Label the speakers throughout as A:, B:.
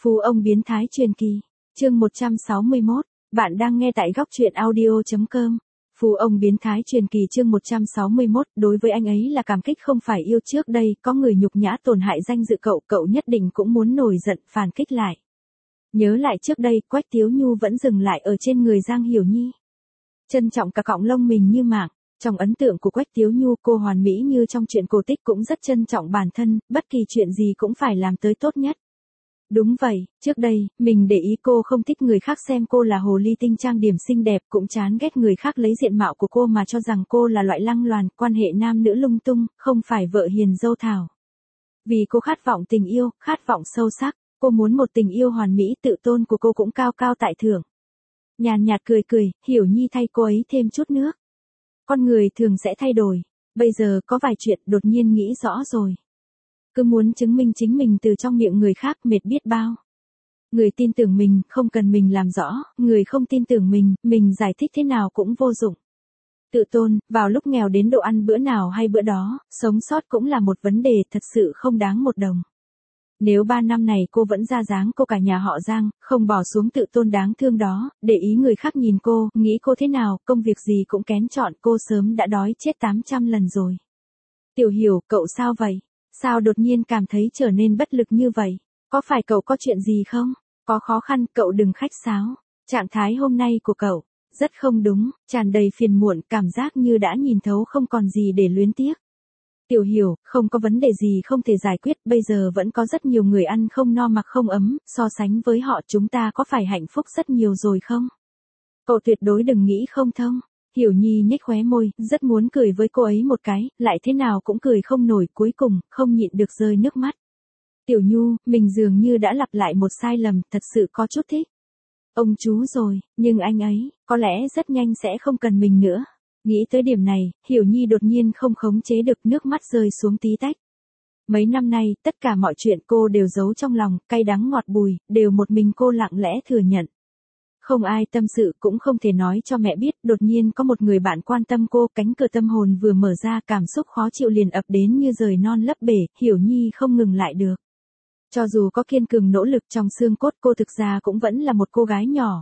A: Phú ông biến thái truyền kỳ, chương 161, bạn đang nghe tại góc truyện audio.com. Phú ông biến thái truyền kỳ chương 161, đối với anh ấy là cảm kích không phải yêu trước đây, có người nhục nhã tổn hại danh dự cậu, cậu nhất định cũng muốn nổi giận phản kích lại. Nhớ lại trước đây, Quách Tiếu Nhu vẫn dừng lại ở trên người Giang Hiểu Nhi. Trân trọng cả cọng lông mình như mạng. Trong ấn tượng của Quách Tiếu Nhu, cô hoàn mỹ như trong truyện cổ tích cũng rất trân trọng bản thân, bất kỳ chuyện gì cũng phải làm tới tốt nhất. Đúng vậy, trước đây, mình để ý cô không thích người khác xem cô là hồ ly tinh trang điểm xinh đẹp, cũng chán ghét người khác lấy diện mạo của cô mà cho rằng cô là loại lăng loàn, quan hệ nam nữ lung tung, không phải vợ hiền dâu thảo. Vì cô khát vọng tình yêu, khát vọng sâu sắc, cô muốn một tình yêu hoàn mỹ, tự tôn của cô cũng cao cao tại thượng. Nhàn nhạt cười cười, Hiểu Nhi thay cô ấy thêm chút nước. Con người thường sẽ thay đổi, bây giờ có vài chuyện đột nhiên nghĩ rõ rồi. Cứ muốn chứng minh chính mình từ trong miệng người khác mệt biết bao. Người tin tưởng mình, không cần mình làm rõ, người không tin tưởng mình giải thích thế nào cũng vô dụng. Tự tôn, vào lúc nghèo đến độ ăn bữa nào hay bữa đó, sống sót cũng là một vấn đề thật sự không đáng một đồng. Nếu 3 năm này cô vẫn ra dáng cô cả nhà họ Giang, không bỏ xuống tự tôn đáng thương đó, để ý người khác nhìn cô, nghĩ cô thế nào, công việc gì cũng kén chọn, cô sớm đã đói chết 800 lần rồi. Tiểu Hiểu, cậu sao vậy? Sao đột nhiên cảm thấy trở nên bất lực như vậy? Có phải cậu có chuyện gì không? Có khó khăn, cậu đừng khách sáo. Trạng thái hôm nay của cậu, rất không đúng, tràn đầy phiền muộn, cảm giác như đã nhìn thấu không còn gì để luyến tiếc. Tiểu Hiểu, không có vấn đề gì không thể giải quyết, bây giờ vẫn có rất nhiều người ăn không no mặc không ấm, so sánh với họ chúng ta có phải hạnh phúc rất nhiều rồi không? Cậu tuyệt đối đừng nghĩ không thông. Hiểu Nhi nhếch khóe môi, rất muốn cười với cô ấy một cái, lại thế nào cũng cười không nổi, cuối cùng, không nhịn được rơi nước mắt. Tiểu Nhu, mình dường như đã lặp lại một sai lầm, thật sự có chút thích ông chú rồi, nhưng anh ấy, có lẽ rất nhanh sẽ không cần mình nữa. Nghĩ tới điểm này, Hiểu Nhi đột nhiên không khống chế được, nước mắt rơi xuống tí tách. Mấy năm nay, tất cả mọi chuyện cô đều giấu trong lòng, cay đắng ngọt bùi, đều một mình cô lặng lẽ thừa nhận. Không ai tâm sự cũng không thể nói cho mẹ biết, đột nhiên có một người bạn quan tâm cô, cánh cửa tâm hồn vừa mở ra, cảm xúc khó chịu liền ập đến như rời non lấp bể, Hiểu Nhi không ngừng lại được. Cho dù có kiên cường nỗ lực trong xương cốt, cô thực ra cũng vẫn là một cô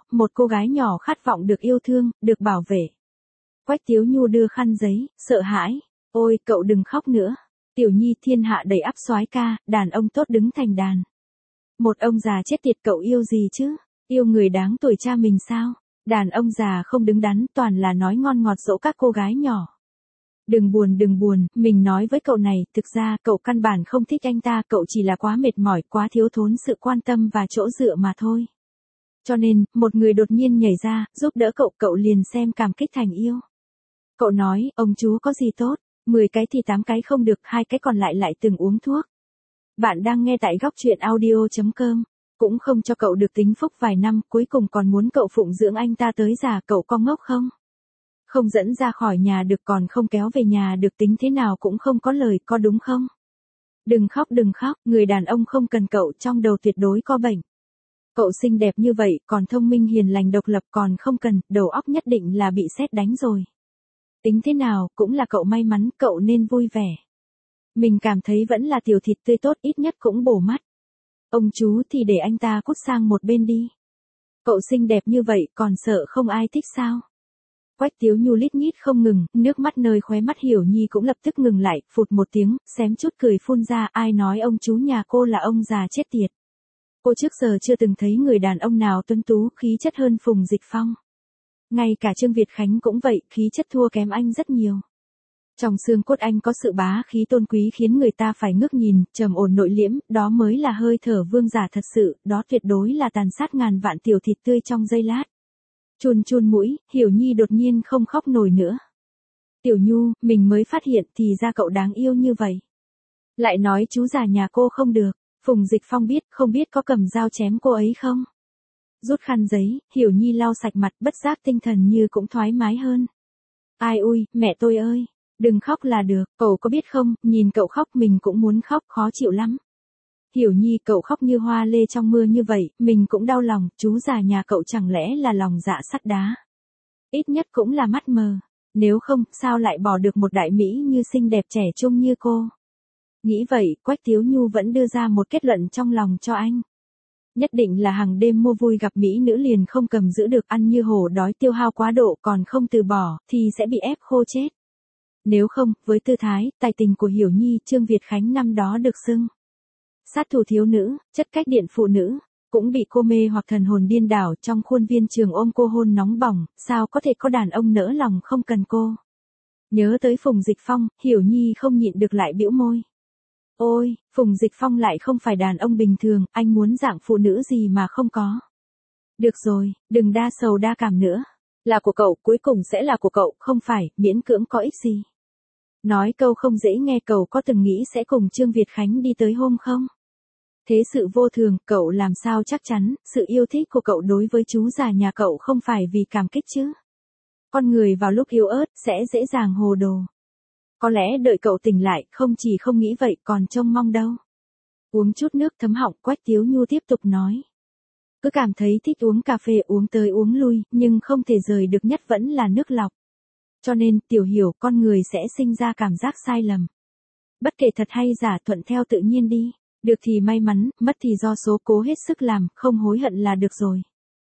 A: gái nhỏ khát vọng được yêu thương, được bảo vệ. Quách Tiếu Nhu đưa khăn giấy, sợ hãi, ôi cậu đừng khóc nữa. Tiểu Nhi, thiên hạ đầy ắp soái ca, đàn ông tốt đứng thành đàn. Một ông già chết tiệt, cậu yêu gì chứ? Yêu người đáng tuổi cha mình sao? Đàn ông già không đứng đắn, toàn là nói ngon ngọt dỗ các cô gái nhỏ. Đừng buồn, mình nói với cậu này, thực ra cậu căn bản không thích anh ta, cậu chỉ là quá mệt mỏi, quá thiếu thốn sự quan tâm và chỗ dựa mà thôi. Cho nên, một người đột nhiên nhảy ra, giúp đỡ cậu liền xem cảm kích thành yêu. Cậu nói, ông chú có gì tốt, 10 cái thì 8 cái không được, 2 cái còn lại từng uống thuốc. Bạn đang nghe tại góc truyện audio.com. Cũng không cho cậu được tính phúc vài năm, cuối cùng còn muốn cậu phụng dưỡng anh ta tới già, cậu có ngốc không? Không dẫn ra khỏi nhà được, còn không kéo về nhà được, tính thế nào cũng không có lời, có đúng không? Đừng khóc, người đàn ông không cần cậu, trong đầu tuyệt đối có bệnh. Cậu xinh đẹp như vậy, còn thông minh hiền lành độc lập, còn không cần, đầu óc nhất định là bị sét đánh rồi. Tính thế nào, cũng là cậu may mắn, cậu nên vui vẻ. Mình cảm thấy vẫn là tiểu thịt tươi tốt, ít nhất cũng bổ mắt. Ông chú thì để anh ta cút sang một bên đi. Cậu xinh đẹp như vậy, còn sợ không ai thích sao? Quách Tiếu Nhu lít nhít không ngừng, nước mắt nơi khóe mắt Hiểu Nhi cũng lập tức ngừng lại, phụt một tiếng, xém chút cười phun ra, ai nói ông chú nhà cô là ông già chết tiệt. Cô trước giờ chưa từng thấy người đàn ông nào tuấn tú, khí chất hơn Phùng Dịch Phong. Ngay cả Trương Việt Khánh cũng vậy, khí chất thua kém anh rất nhiều. Trong xương cốt anh có sự bá khí tôn quý khiến người ta phải ngước nhìn, trầm ổn nội liễm, đó mới là hơi thở vương giả thật sự, đó tuyệt đối là tàn sát ngàn vạn tiểu thịt tươi trong giây lát. Chun mũi, Hiểu Nhi đột nhiên không khóc nổi nữa. Tiểu Nhu, mình mới phát hiện thì ra cậu đáng yêu như vậy. Lại nói chú già nhà cô không được, Phùng Dịch Phong biết, không biết có cầm dao chém cô ấy không? Rút khăn giấy, Hiểu Nhi lau sạch mặt, bất giác tinh thần như cũng thoải mái hơn. Ai ui, mẹ tôi ơi, đừng khóc là được, cậu có biết không, nhìn cậu khóc mình cũng muốn khóc, khó chịu lắm. Hiểu Nhi, cậu khóc như hoa lê trong mưa như vậy, mình cũng đau lòng, chú già nhà cậu chẳng lẽ là lòng dạ sắt đá. Ít nhất cũng là mắt mờ, nếu không, sao lại bỏ được một đại mỹ như xinh đẹp trẻ trung như cô. Nghĩ vậy, Quách Tiếu Nhu vẫn đưa ra một kết luận trong lòng cho anh. Nhất định là hàng đêm mua vui gặp mỹ nữ liền không cầm giữ được, ăn như hổ đói, tiêu hao quá độ còn không từ bỏ, thì sẽ bị ép khô chết. Nếu không, với tư thái, tài tình của Hiểu Nhi, Trương Việt Khánh năm đó được xưng sát thủ thiếu nữ, chất cách điện phụ nữ, cũng bị cô mê hoặc thần hồn điên đảo, trong khuôn viên trường ôm cô hôn nóng bỏng, sao có thể có đàn ông nỡ lòng không cần cô. Nhớ tới Phùng Dịch Phong, Hiểu Nhi không nhịn được lại bĩu môi. Ôi, Phùng Dịch Phong lại không phải đàn ông bình thường, anh muốn dạng phụ nữ gì mà không có. Được rồi, đừng đa sầu đa cảm nữa. Là của cậu, cuối cùng sẽ là của cậu, không phải, miễn cưỡng có ích gì. Nói câu không dễ nghe, cậu có từng nghĩ sẽ cùng Trương Việt Khánh đi tới hôm không? Thế sự vô thường, cậu làm sao chắc chắn, sự yêu thích của cậu đối với chú già nhà cậu không phải vì cảm kích chứ? Con người vào lúc yếu ớt, sẽ dễ dàng hồ đồ. Có lẽ đợi cậu tỉnh lại, không chỉ không nghĩ vậy, còn trông mong đâu. Uống chút nước thấm họng, Quách Tiếu Nhu tiếp tục nói. Cứ cảm thấy thích uống cà phê, uống tới uống lui, nhưng không thể rời được nhất vẫn là nước lọc. Cho nên, Tiểu Hiểu, con người sẽ sinh ra cảm giác sai lầm. Bất kể thật hay giả, thuận theo tự nhiên đi. Được thì may mắn, mất thì do số, cố hết sức làm, không hối hận là được rồi.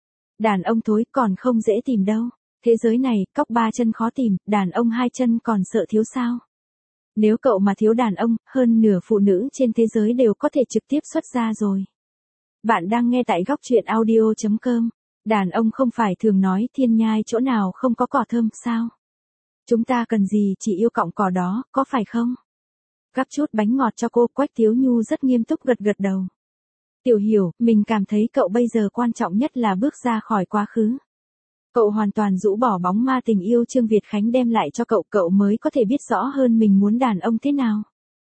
A: Đàn ông thối còn không dễ tìm đâu. Thế giới này, cóc ba chân khó tìm, đàn ông hai chân còn sợ thiếu sao? Nếu cậu mà thiếu đàn ông, hơn nửa phụ nữ trên thế giới đều có thể trực tiếp xuất ra rồi. Bạn đang nghe tại góc truyện audio.com. Đàn ông không phải thường nói thiên nhai chỗ nào không có cỏ thơm sao? Chúng ta cần gì chỉ yêu cọng cỏ đó, có phải không? Gắp chút bánh ngọt cho cô, Quách Tiếu Nhu rất nghiêm túc gật gật đầu. Tiểu Hiểu, mình cảm thấy cậu bây giờ quan trọng nhất là bước ra khỏi quá khứ. Cậu hoàn toàn rũ bỏ bóng ma tình yêu Trương Việt Khánh đem lại cho cậu, cậu mới có thể biết rõ hơn mình muốn đàn ông thế nào.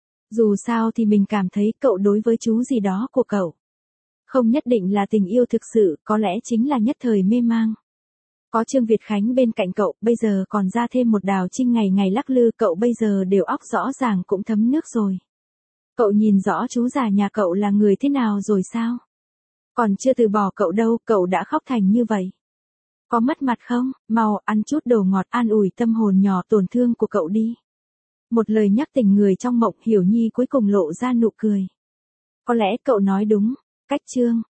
A: Dù sao thì mình cảm thấy cậu đối với chú gì đó của cậu không nhất định là tình yêu thực sự, có lẽ chính là nhất thời mê mang. Có Trương Việt Khánh bên cạnh cậu, bây giờ còn ra thêm một Đào Trinh ngày ngày lắc lư, cậu bây giờ đều óc rõ ràng cũng thấm nước rồi. Cậu nhìn rõ chú già nhà cậu là người thế nào rồi sao? Còn chưa từ bỏ cậu đâu, cậu đã khóc thành như vậy. Có mất mặt không? Mau ăn chút đồ ngọt an ủi tâm hồn nhỏ tổn thương của cậu đi. Một lời nhắc tình người trong mộng, Hiểu Nhi cuối cùng lộ ra nụ cười. Có lẽ cậu nói đúng. Cách Trương